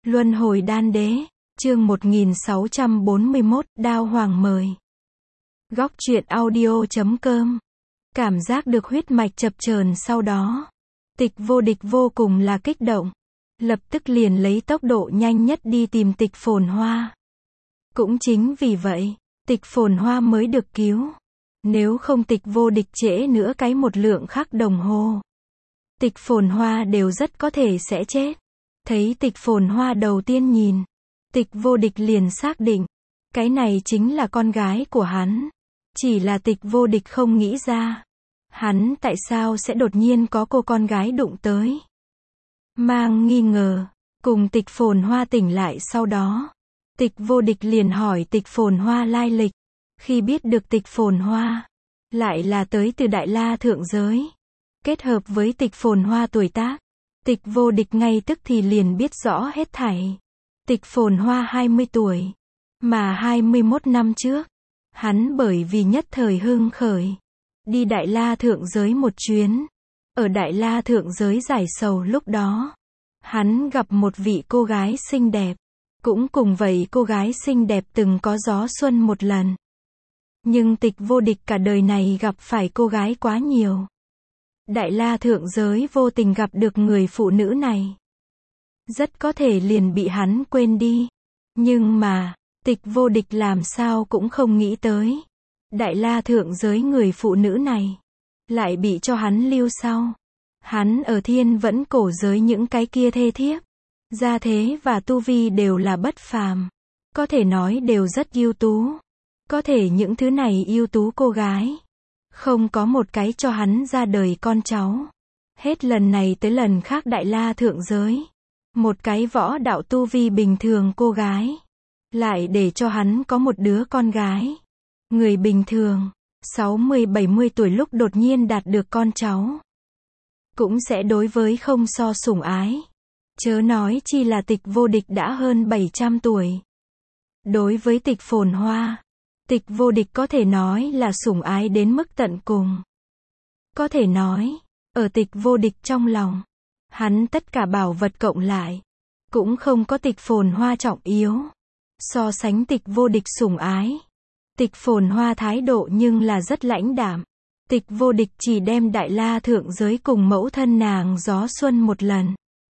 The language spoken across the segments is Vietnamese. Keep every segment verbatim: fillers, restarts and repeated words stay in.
Luân hồi đan đế, chương một nghìn sáu trăm bốn mươi mốt, Đao Hoàng mời. Góc truyện audio chấm com. Cảm giác được huyết mạch chập chờn sau đó. Tịch Vô Địch vô cùng là kích động. Lập tức liền lấy tốc độ nhanh nhất đi tìm Tịch Phồn Hoa. Cũng chính vì vậy, Tịch Phồn Hoa mới được cứu. Nếu không Tịch Vô Địch trễ nữa cái một lượng khắc đồng hồ, Tịch Phồn Hoa đều rất có thể sẽ chết. Thấy Tịch Phồn Hoa đầu tiên nhìn, Tịch Vô Địch liền xác định, cái này chính là con gái của hắn. Chỉ là Tịch Vô Địch không nghĩ ra, hắn tại sao sẽ đột nhiên có cô con gái đụng tới. Mang nghi ngờ, cùng Tịch Phồn Hoa tỉnh lại sau đó, Tịch Vô Địch liền hỏi Tịch Phồn Hoa lai lịch. Khi biết được Tịch Phồn Hoa lại là tới từ Đại La thượng giới, kết hợp với Tịch Phồn Hoa tuổi tác, Tịch Vô Địch ngay tức thì liền biết rõ hết thảy. Tịch Phồn Hoa hai mươi tuổi, mà hai mươi mốt năm trước, hắn bởi vì nhất thời hưng khởi, đi Đại La thượng giới một chuyến. Ở Đại La thượng giới giải sầu lúc đó, hắn gặp một vị cô gái xinh đẹp, cũng cùng vậy cô gái xinh đẹp từng có gió xuân một lần. Nhưng Tịch Vô Địch cả đời này gặp phải cô gái quá nhiều. Đại La thượng giới vô tình gặp được người phụ nữ này, rất có thể liền bị hắn quên đi. Nhưng mà, Tịch Vô Địch làm sao cũng không nghĩ tới, Đại La thượng giới người phụ nữ này lại bị cho hắn lưu sau. Hắn ở Thiên Vẫn cổ giới những cái kia thê thiếp, gia thế và tu vi đều là bất phàm, có thể nói đều rất ưu tú. Có thể những thứ này ưu tú cô gái, không có một cái cho hắn ra đời con cháu. Hết lần này tới lần khác Đại La thượng giới, một cái võ đạo tu vi bình thường cô gái, lại để cho hắn có một đứa con gái. Người bình thường, sáu mươi bảy mươi tuổi lúc đột nhiên đạt được con cháu, cũng sẽ đối với không so sủng ái. Chớ nói chi là Tịch Vô Địch đã hơn bảy trăm tuổi. Đối với Tịch Phồn Hoa, Tịch Vô Địch có thể nói là sủng ái đến mức tận cùng. Có thể nói, ở Tịch Vô Địch trong lòng, hắn tất cả bảo vật cộng lại, cũng không có Tịch Phồn Hoa trọng yếu. So sánh Tịch Vô Địch sủng ái, Tịch Phồn Hoa thái độ nhưng là rất lãnh đạm. Tịch Vô Địch chỉ đem Đại La thượng giới cùng mẫu thân nàng gió xuân một lần,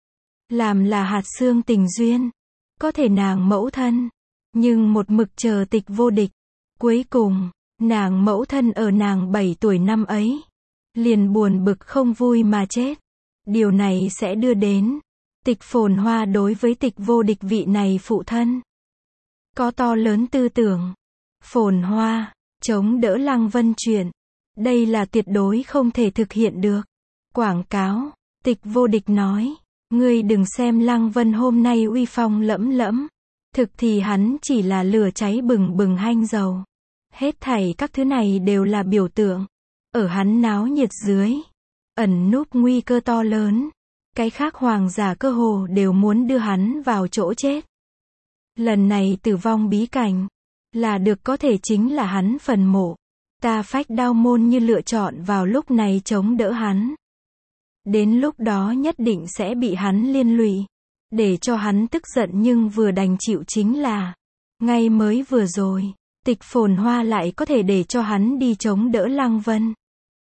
làm là hạt xương tình duyên. Có thể nàng mẫu thân, nhưng một mực chờ Tịch Vô Địch. Cuối cùng, nàng mẫu thân ở nàng bảy tuổi năm ấy, liền buồn bực không vui mà chết. Điều này sẽ đưa đến, Tịch Phồn Hoa đối với Tịch Vô Địch vị này phụ thân, có to lớn tư tưởng. Phồn Hoa, chống đỡ Lăng Vân chuyện, đây là tuyệt đối không thể thực hiện được. Quảng cáo, Tịch Vô Địch nói, ngươi đừng xem Lăng Vân hôm nay uy phong lẫm lẫm, thực thì hắn chỉ là lửa cháy bừng bừng hanh dầu. Hết thảy các thứ này đều là biểu tượng. Ở hắn náo nhiệt dưới, ẩn núp nguy cơ to lớn. Cái khác hoàng giả cơ hồ đều muốn đưa hắn vào chỗ chết. Lần này tử vong bí cảnh, là được có thể chính là hắn phần mộ. Ta Phách Đao môn như lựa chọn vào lúc này chống đỡ hắn. Đến lúc đó nhất định sẽ bị hắn liên lụy, để cho hắn tức giận, nhưng vừa đành chịu chính là, ngay mới vừa rồi, Tịch Phồn Hoa lại có thể để cho hắn đi chống đỡ Lăng Vân.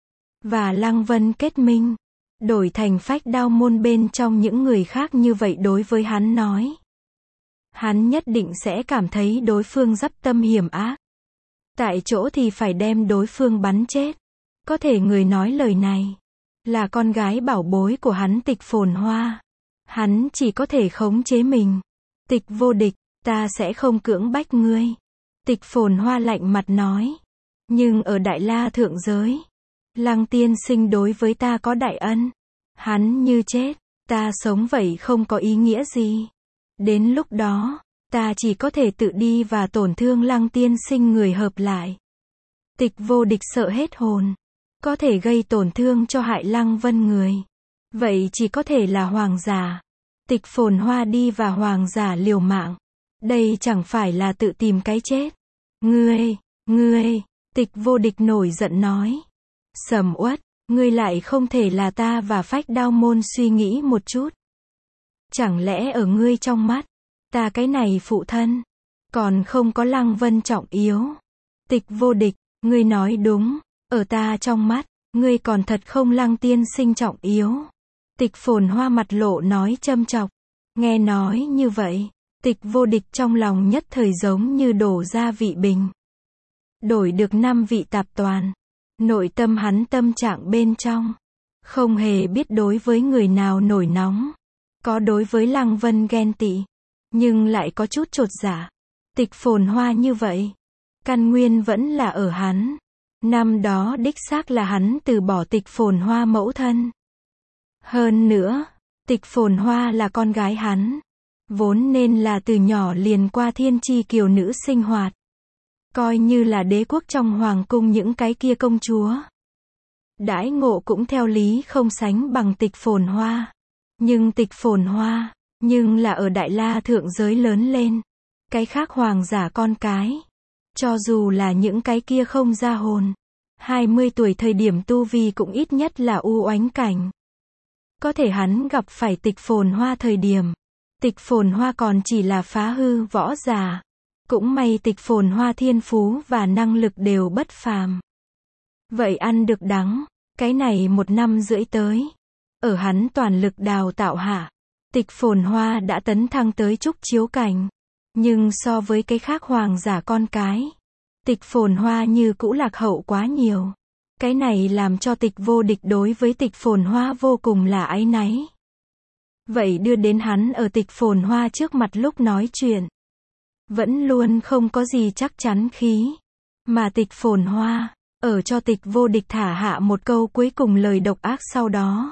Và Lăng Vân kết minh, đổi thành Phách Đao môn bên trong những người khác như vậy đối với hắn nói. Hắn nhất định sẽ cảm thấy đối phương dắp tâm hiểm ác. Tại chỗ thì phải đem đối phương bắn chết. Có thể người nói lời này, là con gái bảo bối của hắn Tịch Phồn Hoa. Hắn chỉ có thể khống chế mình. Tịch Vô Địch, ta sẽ không cưỡng bách ngươi. Tịch Phồn Hoa lạnh mặt nói. Nhưng ở Đại La thượng giới, Lăng tiên sinh đối với ta có đại ân. Hắn như chết, ta sống vậy không có ý nghĩa gì. Đến lúc đó, ta chỉ có thể tự đi và tổn thương Lăng tiên sinh người hợp lại. Tịch Vô Địch sợ hết hồn. Có thể gây tổn thương cho hại Lăng Vân người, vậy chỉ có thể là hoàng giả. Tịch Phồn Hoa đi và hoàng giả liều mạng, đây chẳng phải là tự tìm cái chết. Ngươi, ngươi, Tịch Vô Địch nổi giận nói. Sầm uất, ngươi lại không thể là ta và Phách Đao môn suy nghĩ một chút. Chẳng lẽ ở ngươi trong mắt, Ta cái này phụ thân, còn không có Lăng Vân trọng yếu. Tịch Vô Địch, ngươi nói đúng, ở ta trong mắt, ngươi còn thật không Lăng tiên sinh trọng yếu. Tịch Phồn Hoa mặt lộ nói châm chọc. Nghe nói như vậy, Tịch Vô Địch trong lòng nhất thời giống như đổ ra vị bình. Đổi được năm vị tạp toàn. Nội tâm hắn tâm trạng bên trong. Không hề biết đối với người nào nổi nóng. Có đối với Lăng Vân ghen tị. Nhưng lại có chút chột dạ. Tịch Phồn Hoa như vậy. Căn nguyên vẫn là ở hắn. Năm đó đích xác là hắn từ bỏ Tịch Phồn Hoa mẫu thân. Hơn nữa, Tịch Phồn Hoa là con gái hắn. Vốn nên là từ nhỏ liền qua thiên chi kiều nữ sinh hoạt. Coi như là đế quốc trong hoàng cung những cái kia công chúa. Đãi ngộ cũng theo lý không sánh bằng Tịch Phồn Hoa. Nhưng Tịch Phồn Hoa, nhưng là ở Đại La thượng giới lớn lên. Cái khác hoàng giả con cái. Cho dù là những cái kia không ra hồn. hai mươi tuổi thời điểm tu vi cũng ít nhất là u oánh cảnh. Có thể hắn gặp phải Tịch Phồn Hoa thời điểm. Tịch Phồn Hoa còn chỉ là phá hư võ giả. Cũng may Tịch Phồn Hoa thiên phú và năng lực đều bất phàm. Vậy ăn được đắng, cái này một năm rưỡi tới. Ở hắn toàn lực đào tạo hạ. Tịch Phồn Hoa đã tấn thăng tới trúc chiếu cảnh. Nhưng so với cái khác hoàng giả con cái. Tịch Phồn Hoa như cũ lạc hậu quá nhiều. Cái này làm cho Tịch Vô Địch đối với Tịch Phồn Hoa vô cùng là áy náy. Vậy đưa đến hắn ở Tịch Phồn Hoa trước mặt lúc nói chuyện. Vẫn luôn không có gì chắc chắn khí. Mà Tịch Phồn Hoa, ở cho Tịch Vô Địch thả hạ một câu cuối cùng lời độc ác sau đó.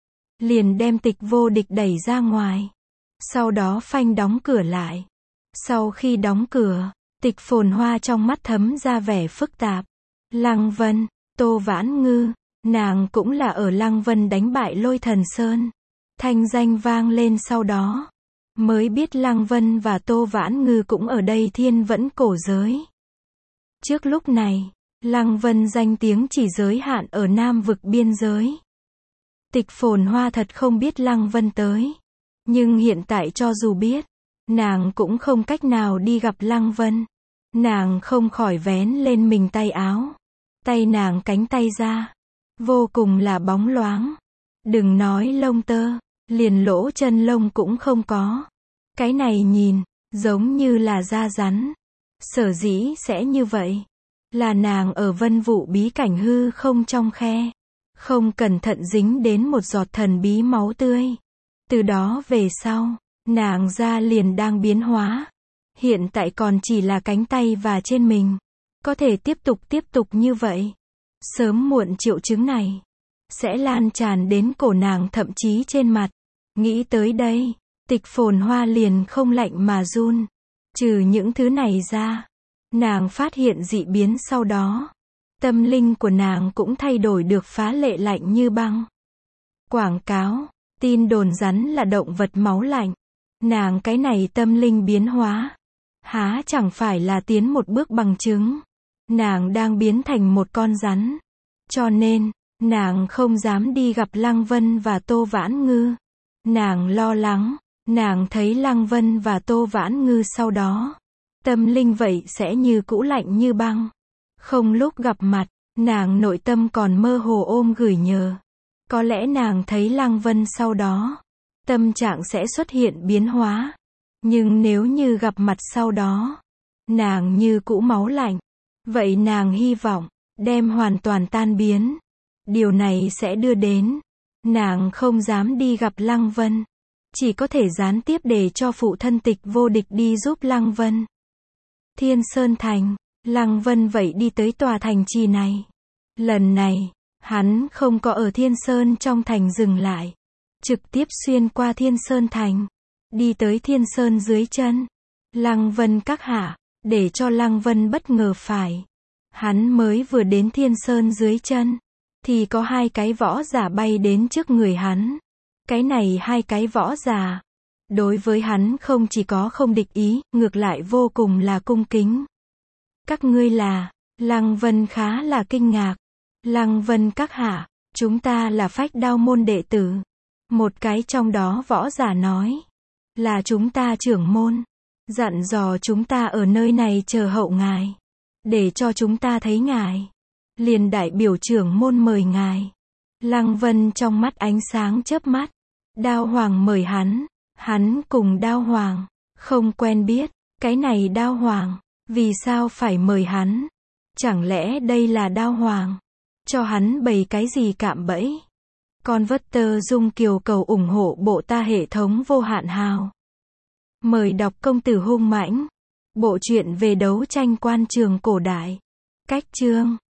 Liền đem Tịch Vô Địch đẩy ra ngoài. Sau đó phanh đóng cửa lại. Sau khi đóng cửa, Tịch Phồn Hoa trong mắt thấm ra vẻ phức tạp. Lăng Vân, Tô Vãn Ngư, nàng cũng là ở Lăng Vân đánh bại Lôi Thần Sơn. Thanh danh vang lên sau đó. Mới biết Lăng Vân và Tô Vãn Ngư cũng ở đây thiên vẫn cổ giới. Trước lúc này, Lăng Vân danh tiếng chỉ giới hạn ở Nam vực biên giới. Tịch Phồn Hoa thật không biết Lăng Vân tới. Nhưng hiện tại cho dù biết, nàng cũng không cách nào đi gặp Lăng Vân. Nàng không khỏi vén lên mình tay áo. Tay nàng cánh tay ra. Vô cùng là bóng loáng. Đừng nói lông tơ, liền lỗ chân lông cũng không có. Cái này nhìn, giống như là da rắn. Sở dĩ sẽ như vậy. Là nàng ở vân vụ bí cảnh hư không trong khe. Không cẩn thận dính đến một giọt thần bí máu tươi. Từ đó về sau, nàng da liền đang biến hóa. Hiện tại còn chỉ là cánh tay và trên mình. Có thể tiếp tục tiếp tục như vậy. Sớm muộn triệu chứng này sẽ lan tràn đến cổ nàng thậm chí trên mặt. Nghĩ tới đây, Tịch Phồn Hoa liền không lạnh mà run. Trừ những thứ này ra, nàng phát hiện dị biến sau đó. Tâm linh của nàng cũng thay đổi được phá lệ lạnh như băng. Quảng cáo, tin đồn rắn là động vật máu lạnh. Nàng cái này tâm linh biến hóa. Há chẳng phải là tiến một bước bằng chứng. Nàng đang biến thành một con rắn. Cho nên, nàng không dám đi gặp Lăng Vân và Tô Vãn Ngư. Nàng lo lắng, nàng thấy Lăng Vân và Tô Vãn Ngư sau đó. Tâm linh vậy sẽ như cũ lạnh như băng. Không lúc gặp mặt, nàng nội tâm còn mơ hồ ôm gửi nhớ. Có lẽ nàng thấy Lăng Vân sau đó. Tâm trạng sẽ xuất hiện biến hóa. Nhưng nếu như gặp mặt sau đó, nàng như cũ máu lạnh. Vậy nàng hy vọng, đem hoàn toàn tan biến. Điều này sẽ đưa đến, nàng không dám đi gặp Lăng Vân. Chỉ có thể gián tiếp để cho phụ thân Tịch Vô Địch đi giúp Lăng Vân. Thiên Sơn Thành, Lăng Vân vậy đi tới tòa thành trì này. Lần này, hắn không có ở Thiên Sơn trong thành dừng lại. Trực tiếp xuyên qua Thiên Sơn Thành. Đi tới Thiên Sơn dưới chân. Lăng Vân các hạ, để cho Lăng Vân bất ngờ phải. Hắn mới vừa đến Thiên Sơn dưới chân. Thì có hai cái võ giả bay đến trước người hắn. Cái này hai cái võ giả. Đối với hắn không chỉ có không địch ý, ngược lại vô cùng là cung kính. Các ngươi là, Lăng Vân khá là kinh ngạc. Lăng Vân các hạ, chúng ta là Phách Đao môn đệ tử. Một cái trong đó võ giả nói. Là chúng ta trưởng môn. Dặn dò chúng ta ở nơi này chờ hậu ngài. Để cho chúng ta thấy ngài. Liền đại biểu trưởng môn mời ngài. Lăng Vân trong mắt ánh sáng chớp mắt. Đao Hoàng mời hắn. Hắn cùng Đao Hoàng. Không quen biết. Cái này Đao Hoàng. Vì sao phải mời hắn? Chẳng lẽ đây là Đao Hoàng? Cho hắn bày cái gì cạm bẫy? Converter Dung Kiều cầu ủng hộ bộ ta hệ thống vô hạn hào. Mời đọc công tử hung mãnh. Bộ truyện về đấu tranh quan trường cổ đại. Cách chương